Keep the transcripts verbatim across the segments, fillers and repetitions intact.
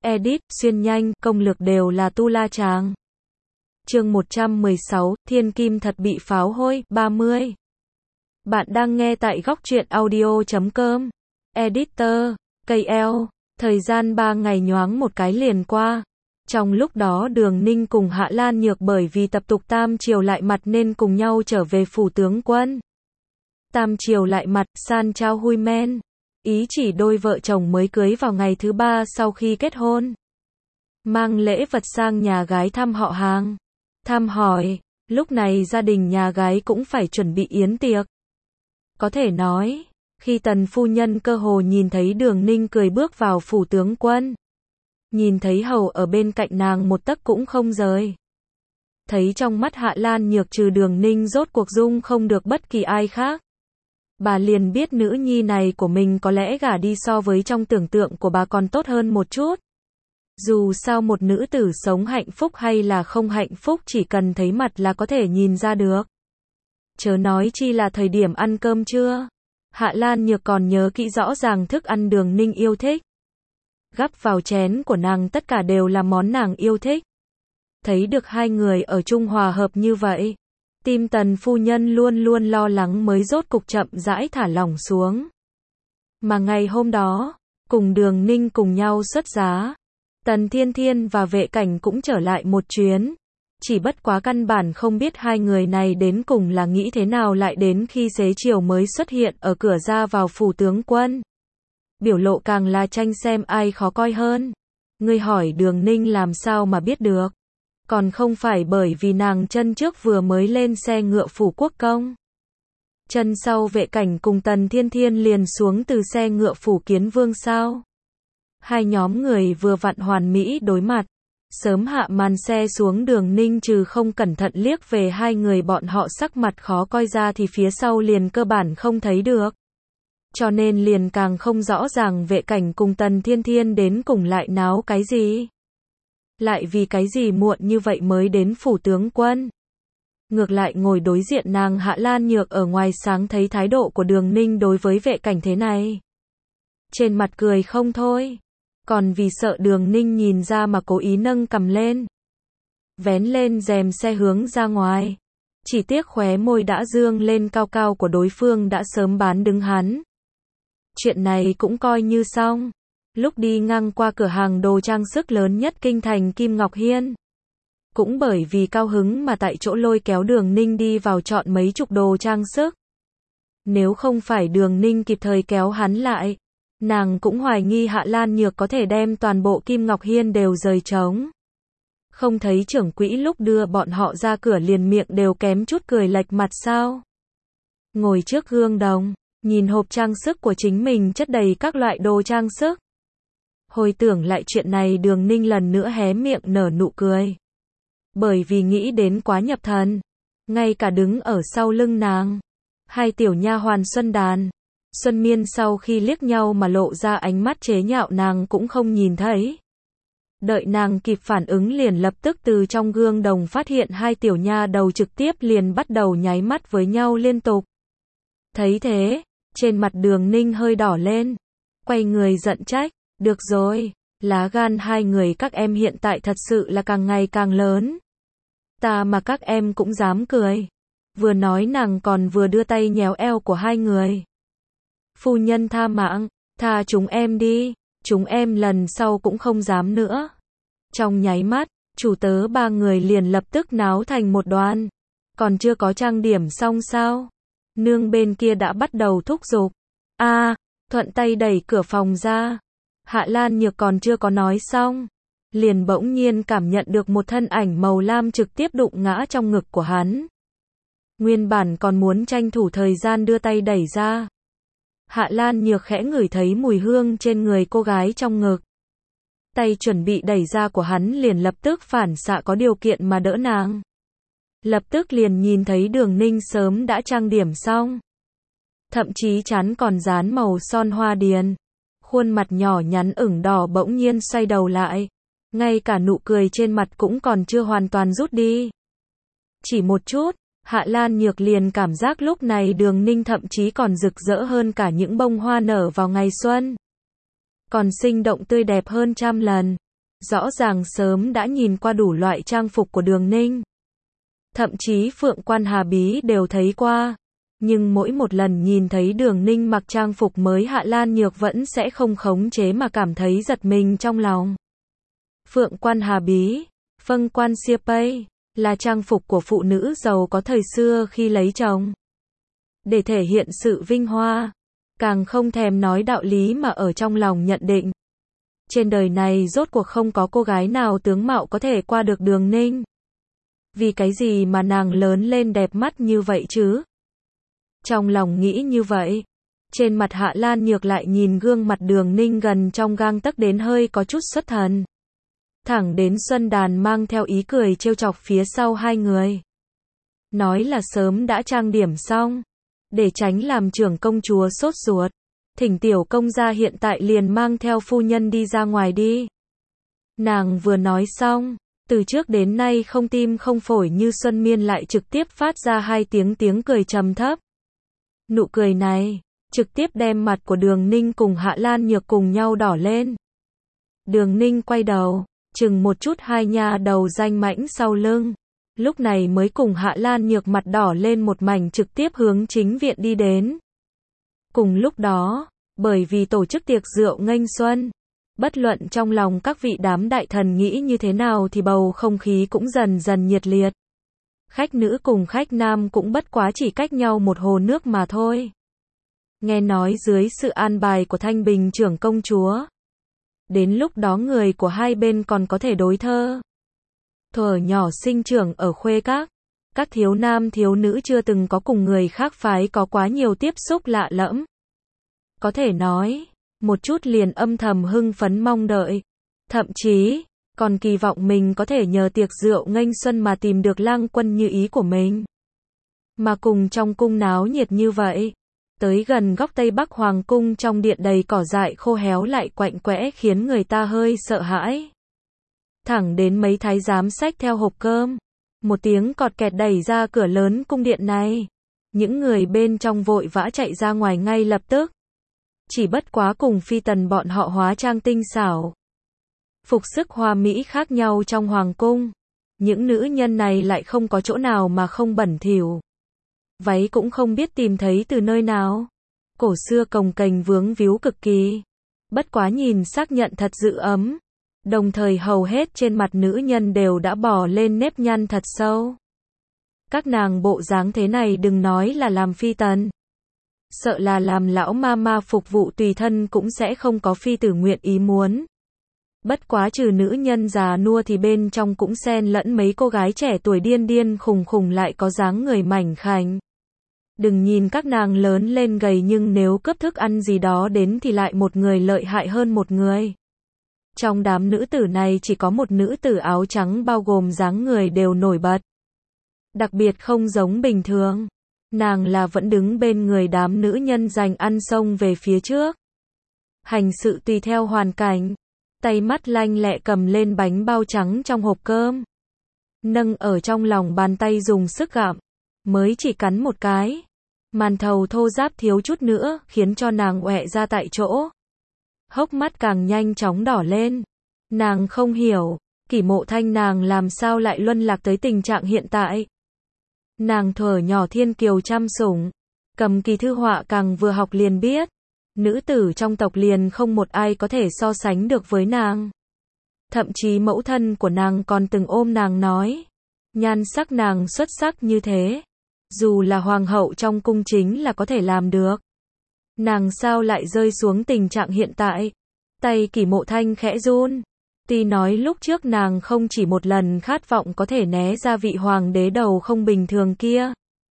edit, xuyên nhanh, công lược đều là tu la chàng. Chương một trăm mười sáu, Thiên Kim thật bị pháo hôi, ba mươi. Bạn đang nghe tại góc truyện audio chấm com. Editor, ca lờ, thời gian ba ngày nhoáng một cái liền qua. Trong lúc đó Đường Ninh cùng Hạ Lan Nhược bởi vì tập tục tam triều lại mặt nên cùng nhau trở về phủ tướng quân. Tam triều lại mặt, san trao hui men. Ý chỉ đôi vợ chồng mới cưới vào ngày thứ ba sau khi kết hôn. Mang lễ vật sang nhà gái thăm họ hàng. Thăm hỏi, lúc này gia đình nhà gái cũng phải chuẩn bị yến tiệc. Có thể nói, khi tần phu nhân cơ hồ nhìn thấy Đường Ninh cười bước vào phủ tướng quân. Nhìn thấy hầu ở bên cạnh nàng một tấc cũng không rời. Thấy trong mắt Hạ Lan Nhược trừ Đường Ninh rốt cuộc dung không được bất kỳ ai khác. Bà liền biết nữ nhi này của mình có lẽ gả đi so với trong tưởng tượng của bà còn tốt hơn một chút. Dù sao một nữ tử sống hạnh phúc hay là không hạnh phúc chỉ cần thấy mặt là có thể nhìn ra được. Chớ nói chi là thời điểm ăn cơm trưa. Hạ Lan Nhược còn nhớ kỹ rõ ràng thức ăn Đường Ninh yêu thích. Gắp vào chén của nàng tất cả đều là món nàng yêu thích. Thấy được hai người ở chung hòa hợp như vậy. Tim tần phu nhân luôn luôn lo lắng mới rốt cục chậm rãi thả lỏng xuống. Mà ngày hôm đó, cùng Đường Ninh cùng nhau xuất giá. Tần Thiên Thiên và Vệ Cảnh cũng trở lại một chuyến. Chỉ bất quá căn bản không biết hai người này đến cùng là nghĩ thế nào lại đến khi xế chiều mới xuất hiện ở cửa ra vào phủ tướng quân. Biểu lộ càng là tranh xem ai khó coi hơn. Ngươi hỏi Đường Ninh làm sao mà biết được. Còn không phải bởi vì nàng chân trước vừa mới lên xe ngựa phủ quốc công. Chân sau Vệ Cảnh cùng Tần Thiên Thiên liền xuống từ xe ngựa phủ kiến vương sao. Hai nhóm người vừa vặn hoàn mỹ đối mặt. Sớm hạ màn xe xuống Đường Ninh trừ không cẩn thận liếc về hai người bọn họ sắc mặt khó coi ra thì phía sau liền cơ bản không thấy được. Cho nên liền càng không rõ ràng Vệ Cảnh cùng Tần Thiên Thiên đến cùng lại náo cái gì. Lại vì cái gì muộn như vậy mới đến phủ tướng quân. Ngược lại ngồi đối diện nàng Hạ Lan Nhược ở ngoài sáng thấy thái độ của Đường Ninh đối với Vệ Cảnh thế này. Trên mặt cười không thôi. Còn vì sợ Đường Ninh nhìn ra mà cố ý nâng cầm lên. Vén lên rèm xe hướng ra ngoài. Chỉ tiếc khóe môi đã dương lên cao cao của đối phương đã sớm bán đứng hắn. Chuyện này cũng coi như xong. Lúc đi ngang qua cửa hàng đồ trang sức lớn nhất kinh thành Kim Ngọc Hiên. Cũng bởi vì cao hứng mà tại chỗ lôi kéo Đường Ninh đi vào chọn mấy chục đồ trang sức. Nếu không phải Đường Ninh kịp thời kéo hắn lại. Nàng cũng hoài nghi Hạ Lan Nhược có thể đem toàn bộ Kim Ngọc Hiên đều rời trống. Không thấy trưởng quỹ lúc đưa bọn họ ra cửa liền miệng đều kém chút cười lệch mặt sao. Ngồi trước gương đồng, nhìn hộp trang sức của chính mình chất đầy các loại đồ trang sức. Hồi tưởng lại chuyện này Đường Ninh lần nữa hé miệng nở nụ cười. Bởi vì nghĩ đến quá nhập thần. Ngay cả đứng ở sau lưng nàng. Hai tiểu nha hoàn Xuân Đàn. Xuân Miên sau khi liếc nhau mà lộ ra ánh mắt chế nhạo nàng cũng không nhìn thấy. Đợi nàng kịp phản ứng liền lập tức từ trong gương đồng phát hiện hai tiểu nha đầu trực tiếp liền bắt đầu nháy mắt với nhau liên tục. Thấy thế, trên mặt Đường Ninh hơi đỏ lên. Quay người giận trách, được rồi, lá gan hai người các em hiện tại thật sự là càng ngày càng lớn. Ta mà các em cũng dám cười. Vừa nói nàng còn vừa đưa tay nhéo eo của hai người. Phu nhân tha mạng, tha chúng em đi, chúng em lần sau cũng không dám nữa. Trong nháy mắt, chủ tớ ba người liền lập tức náo thành một đoàn. Còn chưa có trang điểm xong sao? Nương bên kia đã bắt đầu thúc giục. A, à, thuận tay đẩy cửa phòng ra. Hạ Lan Nhược còn chưa có nói xong. Liền bỗng nhiên cảm nhận được một thân ảnh màu lam trực tiếp đụng ngã trong ngực của hắn. Nguyên bản còn muốn tranh thủ thời gian đưa tay đẩy ra. Hạ Lan Nhược khẽ ngửi thấy mùi hương trên người cô gái trong ngực. Tay chuẩn bị đẩy ra của hắn liền lập tức phản xạ có điều kiện mà đỡ nàng. Lập tức liền nhìn thấy Đường Ninh sớm đã trang điểm xong. Thậm chí trán còn dán màu son hoa điền. Khuôn mặt nhỏ nhắn ửng đỏ bỗng nhiên xoay đầu lại. Ngay cả nụ cười trên mặt cũng còn chưa hoàn toàn rút đi. Chỉ một chút. Hạ Lan Nhược liền cảm giác lúc này Đường Ninh thậm chí còn rực rỡ hơn cả những bông hoa nở vào ngày xuân. Còn sinh động tươi đẹp hơn trăm lần. rõ ràng sớm đã nhìn qua đủ loại trang phục của Đường Ninh. Thậm chí Phượng Quan Hà Bí đều thấy qua. Nhưng mỗi một lần nhìn thấy Đường Ninh mặc trang phục mới Hạ Lan Nhược vẫn sẽ không khống chế mà cảm thấy giật mình trong lòng. Phượng Quan Hà Bí, Phâng Quan Sia Pây, là trang phục của phụ nữ giàu có thời xưa khi lấy chồng. Để thể hiện sự vinh hoa, càng không thèm nói đạo lý mà ở trong lòng nhận định. Trên đời này rốt cuộc không có cô gái nào tướng mạo có thể qua được Đường Ninh. Vì cái gì mà nàng lớn lên đẹp mắt như vậy chứ? Trong lòng nghĩ như vậy, trên mặt Hạ Lan Nhược lại nhìn gương mặt Đường Ninh gần trong gang tấc đến hơi có chút xuất thần. Thẳng đến Xuân Đàn mang theo ý cười trêu chọc phía sau hai người. Nói là sớm đã trang điểm xong, để tránh làm trưởng công chúa sốt ruột. Thỉnh tiểu công gia hiện tại liền mang theo phu nhân đi ra ngoài đi. Nàng vừa nói xong, từ trước đến nay không tim không phổi như Xuân Miên lại trực tiếp phát ra hai tiếng tiếng cười trầm thấp. Nụ cười này, trực tiếp đem mặt của Đường Ninh cùng Hạ Lan Nhược cùng nhau đỏ lên. Đường Ninh quay đầu, chừng một chút hai nha đầu danh mãnh sau lưng. Lúc này mới cùng Hạ Lan Nhược mặt đỏ lên một mảnh trực tiếp hướng chính viện đi đến. Cùng lúc đó, bởi vì tổ chức tiệc rượu nghênh xuân, bất luận trong lòng các vị đám đại thần nghĩ như thế nào thì bầu không khí cũng dần dần nhiệt liệt. Khách nữ cùng khách nam cũng bất quá chỉ cách nhau một hồ nước mà thôi. Nghe nói dưới sự an bài của Thanh Bình trưởng công chúa, đến lúc đó người của hai bên còn có thể đối thơ. Thuở nhỏ sinh trưởng ở Khuê Các, các thiếu nam thiếu nữ chưa từng có cùng người khác phái có quá nhiều tiếp xúc lạ lẫm. Có thể nói, một chút liền âm thầm hưng phấn mong đợi. Thậm chí, còn kỳ vọng mình có thể nhờ tiệc rượu nghênh xuân mà tìm được lang quân như ý của mình. Mà cùng trong cung náo nhiệt như vậy, tới gần góc Tây Bắc Hoàng cung trong điện đầy cỏ dại khô héo lại quạnh quẽ khiến người ta hơi sợ hãi. Thẳng đến mấy thái giám xách theo hộp cơm, một tiếng cọt kẹt đẩy ra cửa lớn cung điện này. Những người bên trong vội vã chạy ra ngoài ngay lập tức. Chỉ bất quá cùng phi tần bọn họ hóa trang tinh xảo, phục sức hoa mỹ khác nhau trong hoàng cung. Những nữ nhân này lại không có chỗ nào mà không bẩn thỉu. Váy cũng không biết tìm thấy từ nơi nào. Cổ xưa cồng kềnh vướng víu cực kỳ. Bất quá nhìn xác nhận thật dữ ấm. Đồng thời hầu hết trên mặt nữ nhân đều đã bò lên nếp nhăn thật sâu. Các nàng bộ dáng thế này đừng nói là làm phi tần, sợ là làm lão ma ma phục vụ tùy thân cũng sẽ không có phi tử nguyện ý muốn. Bất quá trừ nữ nhân già nua thì bên trong cũng xen lẫn mấy cô gái trẻ tuổi điên điên khùng khùng lại có dáng người mảnh khảnh. Đừng nhìn các nàng lớn lên gầy nhưng nếu cướp thức ăn gì đó đến thì lại một người lợi hại hơn một người. Trong đám nữ tử này chỉ có một nữ tử áo trắng bao gồm dáng người đều nổi bật. Đặc biệt không giống bình thường. Nàng là vẫn đứng bên người đám nữ nhân giành ăn xông về phía trước. Hành sự tùy theo hoàn cảnh. Tay mắt lanh lẹ cầm lên bánh bao trắng trong hộp cơm. Nâng ở trong lòng bàn tay dùng sức gặm. Mới chỉ cắn một cái. Màn thầu thô ráp thiếu chút nữa khiến cho nàng ọe ra tại chỗ. Hốc mắt càng nhanh chóng đỏ lên. Nàng không hiểu, Kỷ Mộ Thanh nàng làm sao lại luân lạc tới tình trạng hiện tại. Nàng thuở nhỏ thiên kiều chăm sủng, cầm kỳ thư họa càng vừa học liền biết. Nữ tử trong tộc liền không một ai có thể so sánh được với nàng. Thậm chí mẫu thân của nàng còn từng ôm nàng nói. Nhan sắc nàng xuất sắc như thế. Dù là hoàng hậu trong cung chính là có thể làm được. Nàng sao lại rơi xuống tình trạng hiện tại? Tay Kỷ Mộ Thanh khẽ run. Tuy nói lúc trước nàng không chỉ một lần khát vọng có thể né ra vị hoàng đế đầu không bình thường kia.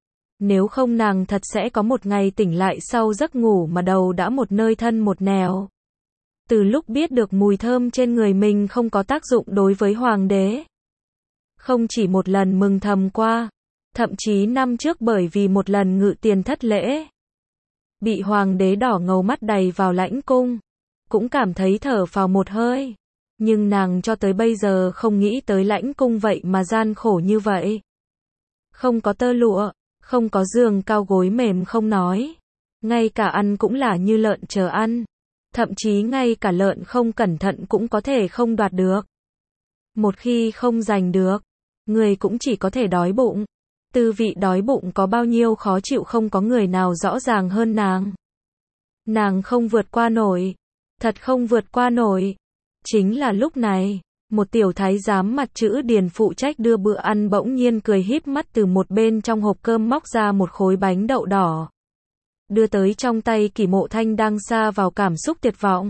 Nếu không nàng thật sẽ có một ngày tỉnh lại sau giấc ngủ mà đầu đã một nơi thân một nẻo. Từ lúc biết được mùi thơm trên người mình không có tác dụng đối với hoàng đế. Không chỉ một lần mừng thầm qua. Thậm chí năm trước bởi vì một lần ngự tiền thất lễ. Bị hoàng đế đỏ ngầu mắt đầy vào lãnh cung. Cũng cảm thấy thở phào một hơi. Nhưng nàng cho tới bây giờ không nghĩ tới lãnh cung vậy mà gian khổ như vậy. Không có tơ lụa, không có giường cao gối mềm không nói. Ngay cả ăn cũng là như lợn chờ ăn. Thậm chí ngay cả lợn không cẩn thận cũng có thể không đoạt được. Một khi không giành được, người cũng chỉ có thể đói bụng. Tư vị đói bụng có bao nhiêu khó chịu không có người nào rõ ràng hơn nàng. Nàng không vượt qua nổi. Thật không vượt qua nổi. Chính là lúc này, một tiểu thái giám mặt chữ Điền phụ trách đưa bữa ăn bỗng nhiên cười híp mắt từ một bên trong hộp cơm móc ra một khối bánh đậu đỏ. Đưa tới trong tay Kỷ Mộ Thanh đang sa vào cảm xúc tuyệt vọng.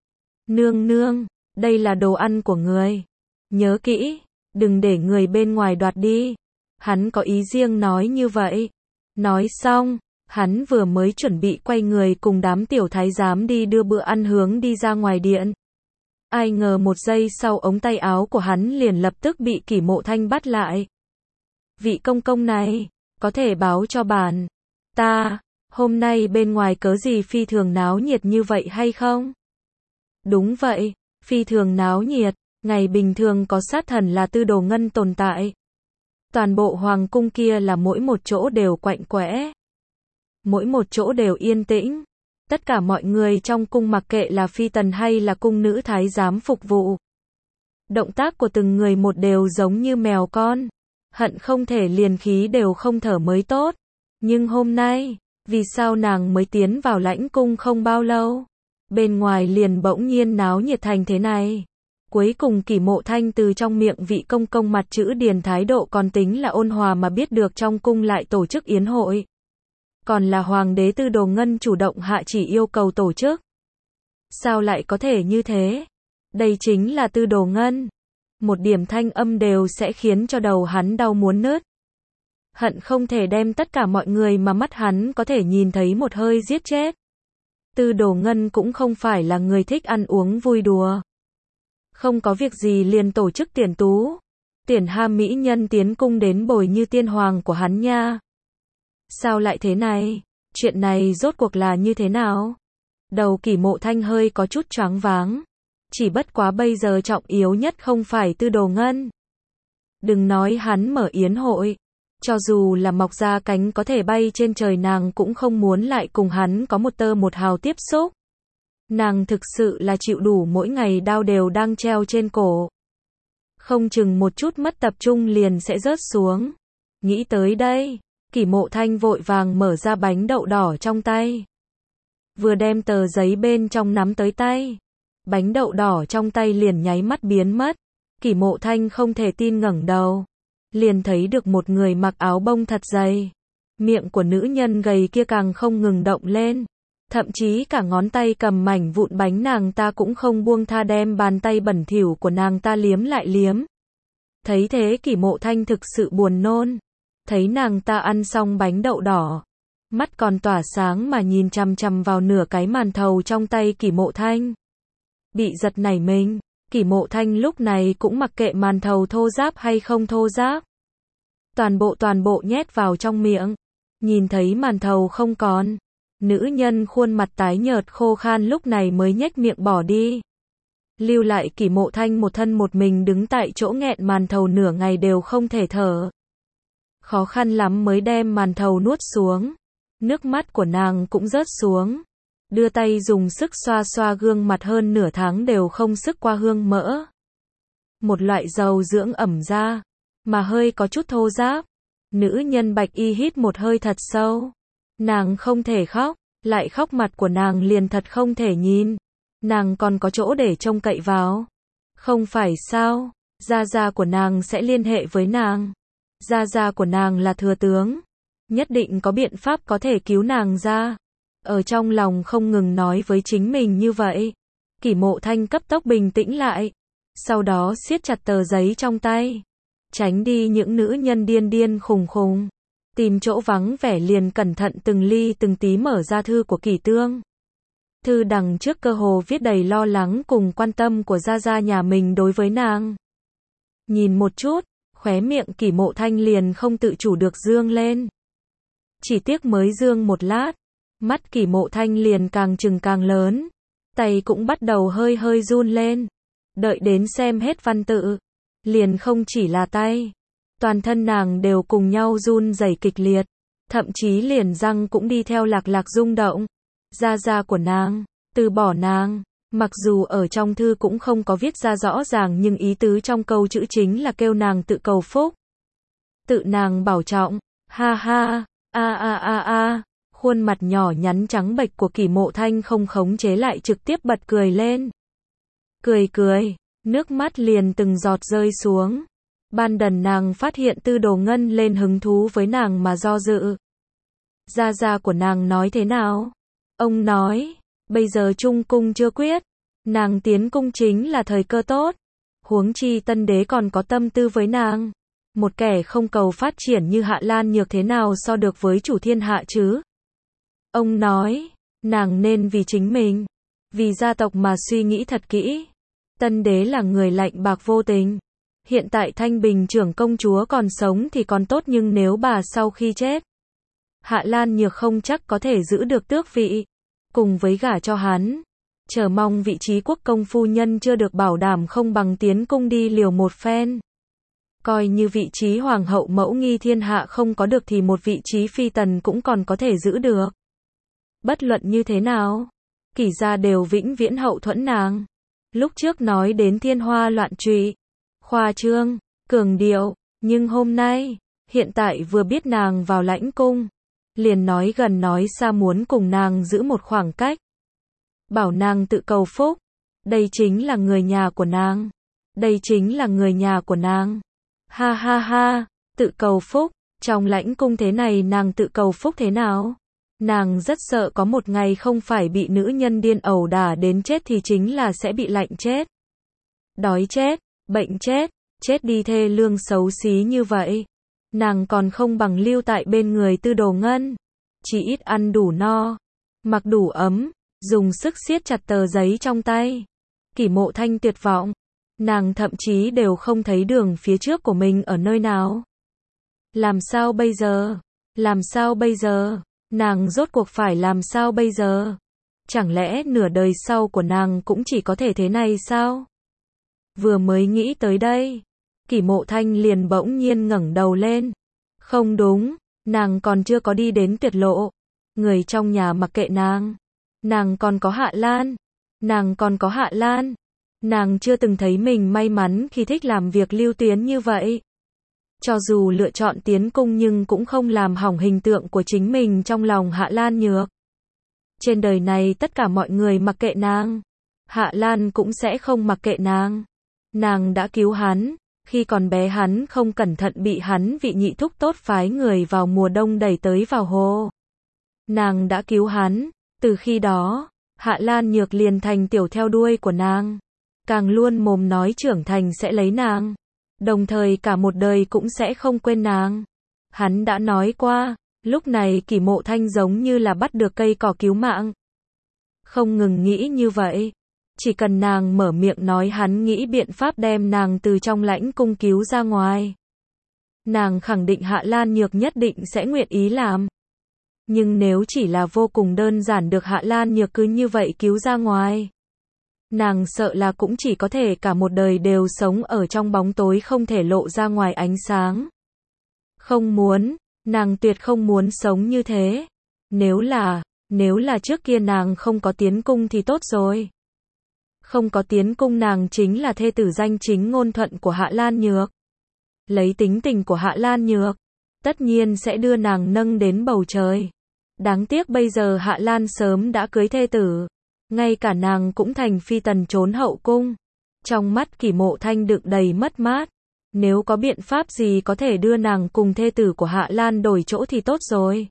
Nương nương, đây là đồ ăn của người. Nhớ kỹ, đừng để người bên ngoài đoạt đi. Hắn có ý riêng nói như vậy. Nói xong, hắn vừa mới chuẩn bị quay người cùng đám tiểu thái giám đi đưa bữa ăn hướng đi ra ngoài điện. Ai ngờ một giây sau ống tay áo của hắn liền lập tức bị Kỷ Mộ Thanh bắt lại. Vị công công này, có thể báo cho bản ta, hôm nay bên ngoài cớ gì phi thường náo nhiệt như vậy hay không? Đúng vậy, phi thường náo nhiệt, ngày bình thường có sát thần là Tư Đồ Ngân tồn tại. Toàn bộ hoàng cung kia là mỗi một chỗ đều quạnh quẽ. Mỗi một chỗ đều yên tĩnh. Tất cả mọi người trong cung mặc kệ là phi tần hay là cung nữ thái giám phục vụ. Động tác của từng người một đều giống như mèo con. Hận không thể liền khí đều không thở mới tốt. Nhưng hôm nay, vì sao nàng mới tiến vào lãnh cung không bao lâu? Bên ngoài liền bỗng nhiên náo nhiệt thành thế này. Cuối cùng Kỷ Mộ Thanh từ trong miệng vị công công mặt chữ Điền thái độ còn tính là ôn hòa mà biết được trong cung lại tổ chức yến hội. Còn là hoàng đế Tư Đồ Ngân chủ động hạ chỉ yêu cầu tổ chức. Sao lại có thể như thế? Đây chính là Tư Đồ Ngân. Một điểm thanh âm đều sẽ khiến cho đầu hắn đau muốn nứt. Hận không thể đem tất cả mọi người mà mắt hắn có thể nhìn thấy một hơi giết chết. Tư Đồ Ngân cũng không phải là người thích ăn uống vui đùa. Không có việc gì liền tổ chức tiễn tú. Tiễn ham mỹ nhân tiến cung đến bồi như tiên hoàng của hắn nha. Sao lại thế này? Chuyện này rốt cuộc là như thế nào? Đầu Kỷ Mộ Thanh hơi có chút choáng váng. Chỉ bất quá bây giờ trọng yếu nhất không phải Tư Đồ Ngân. Đừng nói hắn mở yến hội. Cho dù là mọc ra cánh có thể bay trên trời nàng cũng không muốn lại cùng hắn có một tơ một hào tiếp xúc. Nàng thực sự là chịu đủ mỗi ngày đao đều đang treo trên cổ. Không chừng một chút mất tập trung liền sẽ rớt xuống. Nghĩ tới đây, Kỷ Mộ Thanh vội vàng mở ra bánh đậu đỏ trong tay. Vừa đem tờ giấy bên trong nắm tới tay. Bánh đậu đỏ trong tay liền nháy mắt biến mất. Kỷ Mộ Thanh không thể tin ngẩng đầu. Liền thấy được một người mặc áo bông thật dày. Miệng của nữ nhân gầy kia càng không ngừng động lên. Thậm chí cả ngón tay cầm mảnh vụn bánh nàng ta cũng không buông tha đem bàn tay bẩn thỉu của nàng ta liếm lại liếm. Thấy thế Kỷ Mộ Thanh thực sự buồn nôn. Thấy nàng ta ăn xong bánh đậu đỏ. Mắt còn tỏa sáng mà nhìn chằm chằm vào nửa cái màn thầu trong tay Kỷ Mộ Thanh. Bị giật nảy mình, Kỷ Mộ Thanh lúc này cũng mặc kệ màn thầu thô ráp hay không thô ráp. Toàn bộ toàn bộ nhét vào trong miệng. Nhìn thấy màn thầu không còn. Nữ nhân khuôn mặt tái nhợt khô khan lúc này mới nhếch miệng bỏ đi. Lưu lại Kỷ Mộ Thanh một thân một mình đứng tại chỗ nghẹn màn thầu nửa ngày đều không thể thở. Khó khăn lắm mới đem màn thầu nuốt xuống. Nước mắt của nàng cũng rớt xuống. Đưa tay dùng sức xoa xoa gương mặt hơn nửa tháng đều không sức qua hương mỡ. Một loại dầu dưỡng ẩm ra, mà hơi có chút thô ráp. Nữ nhân bạch y hít một hơi thật sâu. Nàng không thể khóc, lại khóc mặt của nàng liền thật không thể nhìn. Nàng còn có chỗ để trông cậy vào. Không phải sao, gia gia của nàng sẽ liên hệ với nàng. Gia gia của nàng là thừa tướng. Nhất định có biện pháp có thể cứu nàng ra. Ở trong lòng không ngừng nói với chính mình như vậy. Kỷ Mộ Thanh cấp tốc bình tĩnh lại. Sau đó siết chặt tờ giấy trong tay. Tránh đi những nữ nhân điên điên khùng khùng. Tìm chỗ vắng vẻ liền cẩn thận từng ly từng tí mở ra thư của Kỷ Tương. Thư đằng trước cơ hồ viết đầy lo lắng cùng quan tâm của gia gia nhà mình đối với nàng. Nhìn một chút, khóe miệng Kỷ Mộ Thanh liền không tự chủ được dương lên. Chỉ tiếc mới dương một lát, mắt Kỷ Mộ Thanh liền càng trừng càng lớn. Tay cũng bắt đầu hơi hơi run lên. Đợi đến xem hết văn tự, liền không chỉ là tay. Toàn thân nàng đều cùng nhau run rẩy kịch liệt. Thậm chí liền răng cũng đi theo lạc lạc rung động. Gia gia của nàng, từ bỏ nàng, Mặc dù ở trong thư cũng không có viết ra rõ ràng nhưng ý tứ trong câu chữ chính là kêu nàng tự cầu phúc. Tự nàng bảo trọng, ha ha, a a a a, khuôn mặt nhỏ nhắn trắng bệch của Kỷ Mộ Thanh không khống chế lại trực tiếp bật cười lên. Cười cười, nước mắt liền từng giọt rơi xuống. Ban đần nàng phát hiện Tư Đồ Ngân lên hứng thú với nàng mà do dự. Gia gia của nàng nói thế nào? Ông nói, bây giờ Trung Cung chưa quyết, nàng tiến cung chính là thời cơ tốt. Huống chi Tân Đế còn có tâm tư với nàng. Một kẻ không cầu phát triển như Hạ Lan Nhược thế nào so được với chủ thiên hạ chứ? Ông nói, nàng nên vì chính mình, vì gia tộc mà suy nghĩ thật kỹ. Tân Đế là người lạnh bạc vô tình. Hiện tại Thanh Bình trưởng công chúa còn sống thì còn tốt nhưng nếu bà sau khi chết, Hạ Lan Nhược không chắc có thể giữ được tước vị. Cùng với gả cho hắn, chờ mong vị trí quốc công phu nhân chưa được bảo đảm không bằng tiến cung đi liều một phen. Coi như vị trí hoàng hậu mẫu nghi thiên hạ không có được thì một vị trí phi tần cũng còn có thể giữ được. Bất luận như thế nào, Kỷ gia đều vĩnh viễn hậu thuẫn nàng. Lúc trước nói đến thiên hoa loạn trụy, khoa trương, cường điệu, nhưng hôm nay, hiện tại vừa biết nàng vào lãnh cung, liền nói gần nói xa muốn cùng nàng giữ một khoảng cách. Bảo nàng tự cầu phúc, đây chính là người nhà của nàng. Đây chính là người nhà của nàng. Ha ha ha, tự cầu phúc, trong lãnh cung thế này nàng tự cầu phúc thế nào? Nàng rất sợ có một ngày không phải bị nữ nhân điên ẩu đả đến chết thì chính là sẽ bị lạnh chết. Đói chết, bệnh chết, chết đi thê lương xấu xí như vậy. Nàng còn không bằng lưu tại bên người Tư Đồ Ngân. Chỉ ít ăn đủ no, mặc đủ ấm, dùng sức siết chặt tờ giấy trong tay. Kỷ Mộ Thanh tuyệt vọng. Nàng thậm chí đều không thấy đường phía trước của mình ở nơi nào. Làm sao bây giờ? Làm sao bây giờ? Nàng rốt cuộc phải làm sao bây giờ? Chẳng lẽ nửa đời sau của nàng cũng chỉ có thể thế này sao? Vừa mới nghĩ tới đây, Kỷ Mộ Thanh liền bỗng nhiên ngẩng đầu lên. Không đúng, nàng còn chưa có đi đến tuyệt lộ. Người trong nhà mặc kệ nàng. Nàng còn có Hạ Lan. Nàng còn có Hạ Lan. Nàng chưa từng thấy mình may mắn khi thích làm việc lưu tuyến như vậy. Cho dù lựa chọn tiến cung nhưng cũng không làm hỏng hình tượng của chính mình trong lòng Hạ Lan Nhược. Trên đời này tất cả mọi người mặc kệ nàng. Hạ Lan cũng sẽ không mặc kệ nàng. Nàng đã cứu hắn. Khi còn bé hắn không cẩn thận bị hắn vị nhị thúc tốt phái người vào mùa đông đẩy tới vào hồ. Nàng đã cứu hắn. Từ khi đó, Hạ Lan Nhược liền thành tiểu theo đuôi của nàng. Càng luôn mồm nói trưởng thành sẽ lấy nàng. Đồng thời cả một đời cũng sẽ không quên nàng. Hắn đã nói qua, lúc này Kỷ Mộ Thanh giống như là bắt được cây cỏ cứu mạng. Không ngừng nghĩ như vậy. Chỉ cần nàng mở miệng nói hắn nghĩ biện pháp đem nàng từ trong lãnh cung cứu ra ngoài. Nàng khẳng định Hạ Lan Nhược nhất định sẽ nguyện ý làm. Nhưng nếu chỉ là vô cùng đơn giản được Hạ Lan Nhược cứ như vậy cứu ra ngoài, nàng sợ là cũng chỉ có thể cả một đời đều sống ở trong bóng tối không thể lộ ra ngoài ánh sáng. Không muốn, nàng tuyệt không muốn sống như thế. Nếu là, nếu là trước kia nàng không có tiến cung thì tốt rồi. Không có tiến cung nàng chính là thê tử danh chính ngôn thuận của Hạ Lan Nhược. Lấy tính tình của Hạ Lan Nhược, tất nhiên sẽ đưa nàng nâng đến bầu trời. Đáng tiếc bây giờ Hạ Lan sớm đã cưới thê tử. Ngay cả nàng cũng thành phi tần trốn hậu cung. Trong mắt Kỷ Mộ Thanh đựng đầy mất mát. Nếu có biện pháp gì có thể đưa nàng cùng thê tử của Hạ Lan đổi chỗ thì tốt rồi.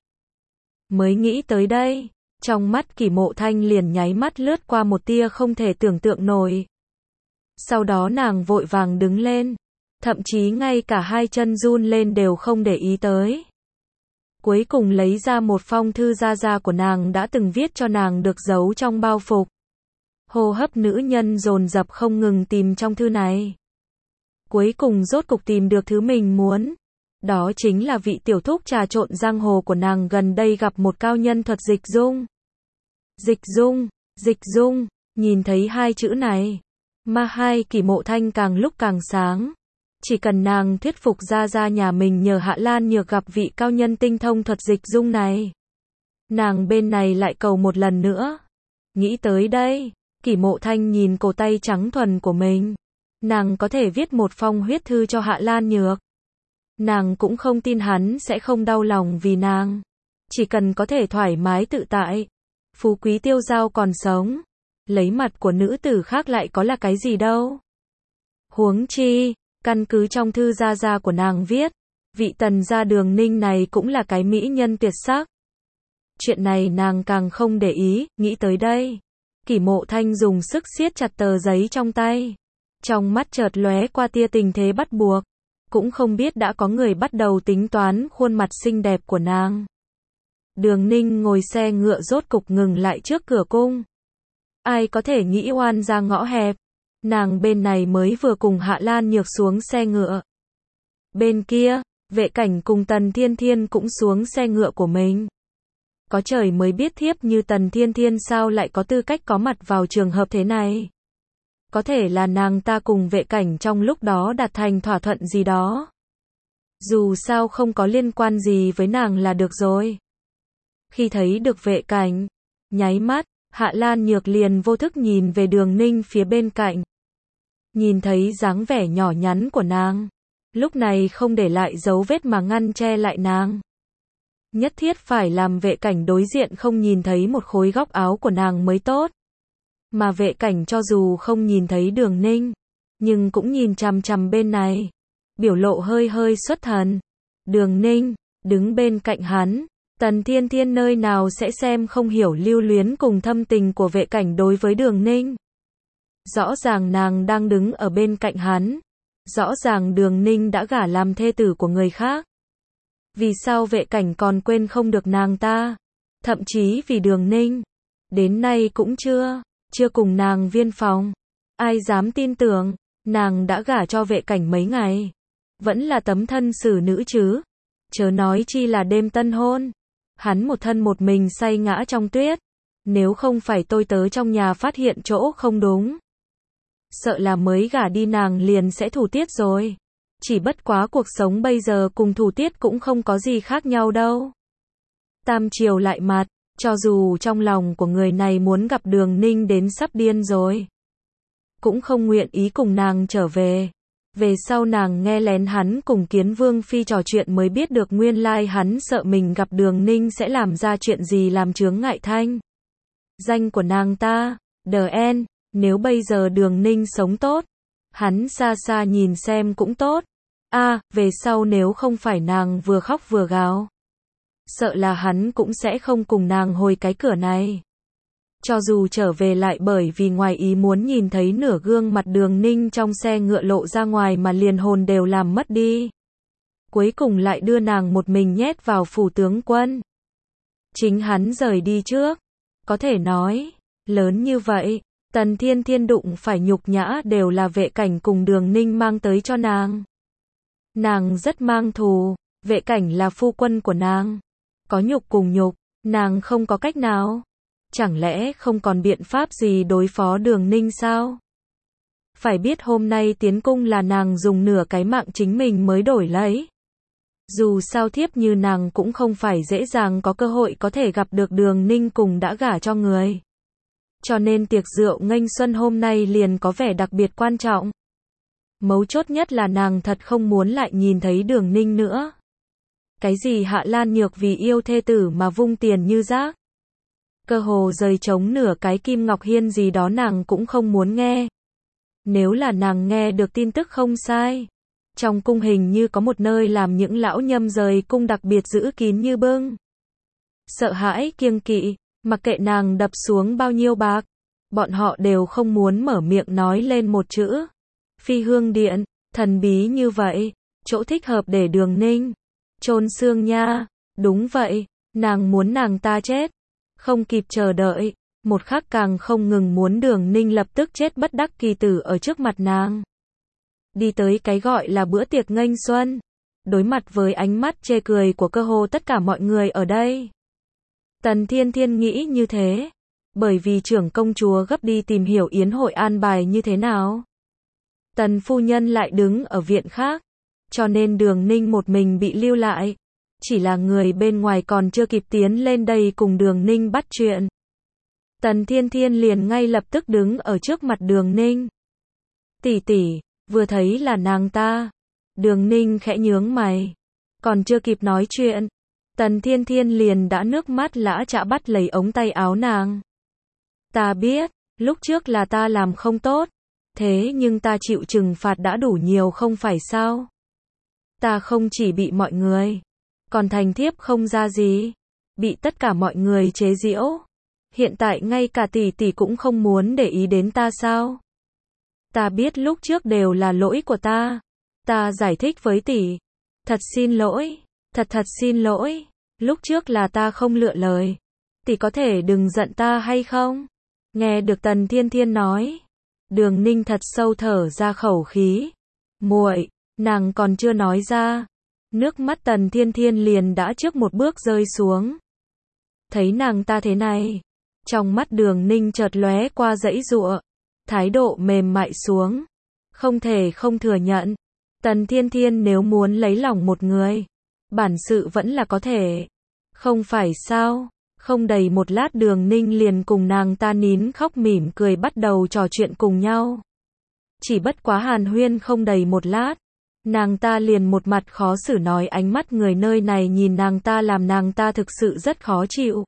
Mới nghĩ tới đây, trong mắt Kỷ Mộ Thanh liền nháy mắt lướt qua một tia không thể tưởng tượng nổi. Sau đó nàng vội vàng đứng lên. Thậm chí ngay cả hai chân run lên đều không để ý tới. Cuối cùng lấy ra một phong thư gia gia của nàng đã từng viết cho nàng được giấu trong bao phục. Hô hấp nữ nhân dồn dập không ngừng tìm trong thư này. Cuối cùng rốt cục tìm được thứ mình muốn. Đó chính là vị tiểu thúc trà trộn giang hồ của nàng gần đây gặp một cao nhân thuật dịch dung. Dịch dung, dịch dung, nhìn thấy hai chữ này. Ma hai Kỷ Mộ Thanh càng lúc càng sáng. Chỉ cần nàng thuyết phục gia gia nhà mình nhờ Hạ Lan Nhược gặp vị cao nhân tinh thông thuật dịch dung này. Nàng bên này lại cầu một lần nữa. Nghĩ tới đây, Kỷ Mộ Thanh nhìn cổ tay trắng thuần của mình. Nàng có thể viết một phong huyết thư cho Hạ Lan Nhược. Nàng cũng không tin hắn sẽ không đau lòng vì nàng. Chỉ cần có thể thoải mái tự tại. Phú quý tiêu dao còn sống. Lấy mặt của nữ tử khác lại có là cái gì đâu. Huống chi, căn cứ trong thư gia gia của nàng viết, vị tần gia Đường Ninh này cũng là cái mỹ nhân tuyệt sắc. Chuyện này nàng càng không để ý, nghĩ tới đây. Kỷ Mộ Thanh dùng sức siết chặt tờ giấy trong tay. Trong mắt chợt lóe qua tia tình thế bắt buộc. Cũng không biết đã có người bắt đầu tính toán khuôn mặt xinh đẹp của nàng. Đường Ninh ngồi xe ngựa rốt cục ngừng lại trước cửa cung. Ai có thể nghĩ oan ra ngõ hẹp. Nàng bên này mới vừa cùng Hạ Lan Nhược xuống xe ngựa. Bên kia, Vệ Cảnh cùng Tần Thiên Thiên cũng xuống xe ngựa của mình. Có trời mới biết thiếp như Tần Thiên Thiên sao lại có tư cách có mặt vào trường hợp thế này. Có thể là nàng ta cùng Vệ Cảnh trong lúc đó đạt thành thỏa thuận gì đó. Dù sao không có liên quan gì với nàng là được rồi. Khi thấy được Vệ Cảnh, nháy mắt, Hạ Lan Nhược liền vô thức nhìn về Đường Ninh phía bên cạnh. Nhìn thấy dáng vẻ nhỏ nhắn của nàng. Lúc này không để lại dấu vết mà ngăn che lại nàng. Nhất thiết phải làm Vệ Cảnh đối diện không nhìn thấy một khối góc áo của nàng mới tốt. Mà Vệ Cảnh cho dù không nhìn thấy Đường Ninh, nhưng cũng nhìn chằm chằm bên này. Biểu lộ hơi hơi xuất thần. Đường Ninh, đứng bên cạnh hắn. Tần Thiên Thiên nơi nào sẽ xem không hiểu lưu luyến cùng thâm tình của Vệ Cảnh đối với Đường Ninh. Rõ ràng nàng đang đứng ở bên cạnh hắn. Rõ ràng Đường Ninh đã gả làm thê tử của người khác. Vì sao Vệ Cảnh còn quên không được nàng ta? Thậm chí vì Đường Ninh, đến nay cũng chưa, chưa cùng nàng viên phòng. Ai dám tin tưởng, nàng đã gả cho Vệ Cảnh mấy ngày. Vẫn là tấm thân xử nữ chứ. Chớ nói chi là đêm tân hôn. Hắn một thân một mình say ngã trong tuyết. Nếu không phải tôi tớ trong nhà phát hiện chỗ không đúng, sợ là mới gả đi nàng liền sẽ thủ tiết rồi. Chỉ bất quá cuộc sống bây giờ cùng thủ tiết cũng không có gì khác nhau đâu. Tam triều lại mặt, cho dù trong lòng của người này muốn gặp Đường Ninh đến sắp điên rồi, cũng không nguyện ý cùng nàng trở về. Về sau nàng nghe lén hắn cùng Kiến Vương Phi trò chuyện mới biết được nguyên lai hắn sợ mình gặp Đường Ninh sẽ làm ra chuyện gì làm chướng ngại thanh danh của nàng ta. Đờ en, nếu bây giờ Đường Ninh sống tốt, hắn xa xa nhìn xem cũng tốt. A, à, về sau nếu không phải nàng vừa khóc vừa gào, sợ là hắn cũng sẽ không cùng nàng hồi cái cửa này. Cho dù trở về lại bởi vì ngoài ý muốn nhìn thấy nửa gương mặt Đường Ninh trong xe ngựa lộ ra ngoài mà liền hồn đều làm mất đi. Cuối cùng lại đưa nàng một mình nhét vào phủ tướng quân. Chính hắn rời đi trước. Có thể nói, lớn như vậy, Tần Thiên Thiên đụng phải nhục nhã đều là Vệ Cảnh cùng Đường Ninh mang tới cho nàng. Nàng rất mang thù, Vệ Cảnh là phu quân của nàng. Có nhục cùng nhục, nàng không có cách nào. Chẳng lẽ không còn biện pháp gì đối phó Đường Ninh sao? Phải biết hôm nay tiến cung là nàng dùng nửa cái mạng chính mình mới đổi lấy. Dù sao thiếp như nàng cũng không phải dễ dàng có cơ hội có thể gặp được Đường Ninh cùng đã gả cho người. Cho nên tiệc rượu nghênh xuân hôm nay liền có vẻ đặc biệt quan trọng. Mấu chốt nhất là nàng thật không muốn lại nhìn thấy Đường Ninh nữa. Cái gì Hạ Lan Nhược vì yêu thê tử mà vung tiền như rác. Cơ hồ rời trống nửa cái Kim Ngọc Hiên gì đó nàng cũng không muốn nghe. Nếu là nàng nghe được tin tức không sai, trong cung hình như có một nơi làm những lão nhâm rời cung đặc biệt giữ kín như bưng. Sợ hãi kiêng kỵ, mặc kệ nàng đập xuống bao nhiêu bạc, bọn họ đều không muốn mở miệng nói lên một chữ. Phi hương điện, thần bí như vậy, chỗ thích hợp để Đường Ninh chôn xương nha. Đúng vậy, nàng muốn nàng ta chết. Không kịp chờ đợi, một khắc càng không ngừng muốn Đường Ninh lập tức chết bất đắc kỳ tử ở trước mặt nàng. Đi tới cái gọi là bữa tiệc nghênh xuân, đối mặt với ánh mắt chê cười của cơ hồ tất cả mọi người ở đây. Tần Thiên Thiên nghĩ như thế, bởi vì trưởng công chúa gấp đi tìm hiểu yến hội an bài như thế nào. Tần phu nhân lại đứng ở viện khác, cho nên Đường Ninh một mình bị lưu lại. Chỉ là người bên ngoài còn chưa kịp tiến lên đây cùng Đường Ninh bắt chuyện. Tần Thiên Thiên liền ngay lập tức đứng ở trước mặt Đường Ninh. Tỷ tỷ, vừa thấy là nàng ta. Đường Ninh khẽ nhướng mày. Còn chưa kịp nói chuyện, Tần Thiên Thiên liền đã nước mắt lã chã bắt lấy ống tay áo nàng. Ta biết, lúc trước là ta làm không tốt, thế nhưng ta chịu trừng phạt đã đủ nhiều không phải sao? Ta không chỉ bị mọi người, còn thành thiếp không ra gì, bị tất cả mọi người chế giễu. Hiện tại ngay cả tỷ tỷ cũng không muốn để ý đến ta sao? Ta biết lúc trước đều là lỗi của ta. Ta giải thích với tỷ. Thật xin lỗi, thật thật xin lỗi. Lúc trước là ta không lựa lời. Tỷ có thể đừng giận ta hay không? Nghe được Tần Thiên Thiên nói, Đường Ninh thật sâu thở ra khẩu khí. Muội, nàng còn chưa nói ra, nước mắt Tần Thiên Thiên liền đã trước một bước rơi xuống. Thấy nàng ta thế này, trong mắt Đường Ninh chợt lóe qua giãy giụa, thái độ mềm mại xuống. Không thể không thừa nhận, Tần Thiên Thiên nếu muốn lấy lòng một người, bản sự vẫn là có thể. Không phải sao? Không đầy một lát Đường Ninh liền cùng nàng ta nín khóc mỉm cười bắt đầu trò chuyện cùng nhau. Chỉ bất quá hàn huyên không đầy một lát, nàng ta liền một mặt khó xử nói ánh mắt người nơi này nhìn nàng ta làm nàng ta thực sự rất khó chịu.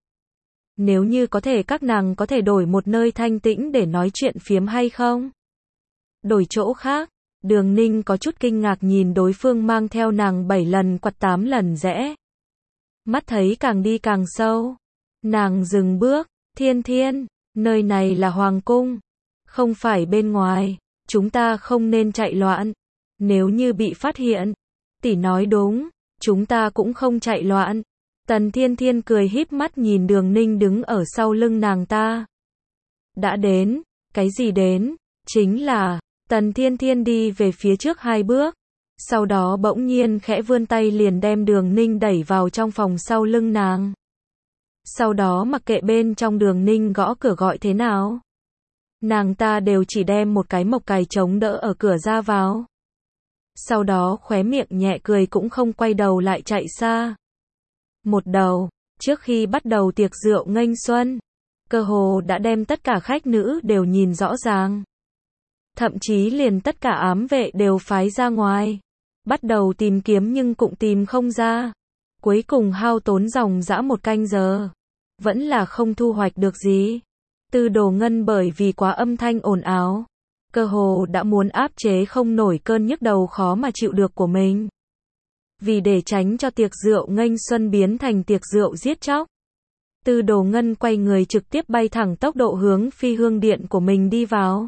Nếu như có thể các nàng có thể đổi một nơi thanh tĩnh để nói chuyện phiếm hay không? Đổi chỗ khác. Đường Ninh có chút kinh ngạc nhìn đối phương mang theo nàng bảy lần quặt tám lần rẽ. Mắt thấy càng đi càng sâu. Nàng dừng bước. Thiên Thiên, nơi này là hoàng cung, không phải bên ngoài, chúng ta không nên chạy loạn. Nếu như bị phát hiện, tỷ nói đúng, chúng ta cũng không chạy loạn. Tần Thiên Thiên cười híp mắt nhìn Đường Ninh đứng ở sau lưng nàng ta. Đã đến, cái gì đến? Chính là, Tần Thiên Thiên đi về phía trước hai bước, sau đó bỗng nhiên khẽ vươn tay liền đem Đường Ninh đẩy vào trong phòng sau lưng nàng. Sau đó mặc kệ bên trong Đường Ninh gõ cửa gọi thế nào, nàng ta đều chỉ đem một cái mộc cài chống đỡ ở cửa ra vào. Sau đó khóe miệng nhẹ cười cũng không quay đầu lại chạy xa. Một đầu, trước khi bắt đầu tiệc rượu nghênh xuân, cơ hồ đã đem tất cả khách nữ đều nhìn rõ ràng. Thậm chí liền tất cả ám vệ đều phái ra ngoài, bắt đầu tìm kiếm nhưng cũng tìm không ra. Cuối cùng hao tốn dòng dã một canh giờ, vẫn là không thu hoạch được gì. Tư Đồ Ngân bởi vì quá âm thanh ồn ào, cơ hồ đã muốn áp chế không nổi cơn nhức đầu khó mà chịu được của mình. Vì để tránh cho tiệc rượu nghênh xuân biến thành tiệc rượu giết chóc, Tư Đồ Ngân quay người trực tiếp bay thẳng tốc độ hướng phi hương điện của mình đi vào.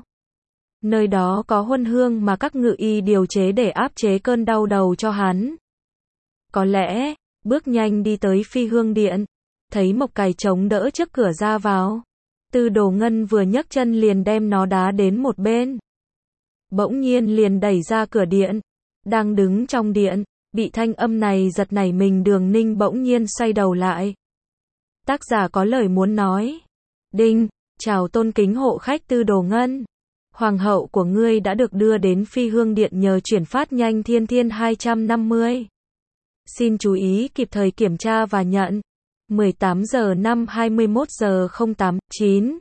Nơi đó có huân hương mà các ngự y điều chế để áp chế cơn đau đầu cho hắn. Có lẽ, bước nhanh đi tới phi hương điện, thấy mộc cài chống đỡ trước cửa ra vào. Tư Đồ Ngân vừa nhấc chân liền đem nó đá đến một bên. Bỗng nhiên liền đẩy ra cửa điện. Đang đứng trong điện, bị thanh âm này giật nảy mình Đường Ninh bỗng nhiên xoay đầu lại. Tác giả có lời muốn nói. Đinh, chào tôn kính hộ khách Tư Đồ Ngân. Hoàng hậu của ngươi đã được đưa đến phi hương điện nhờ chuyển phát nhanh Thiên Thiên hai trăm năm mươi. Xin chú ý kịp thời kiểm tra và nhận. mười tám giờ năm hai mươi mốt giờ không tám chín.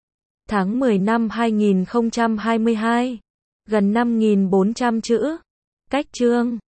Tháng mười năm hai nghìn không trăm hai mươi hai. Gần năm nghìn bốn trăm chữ. Cách chương.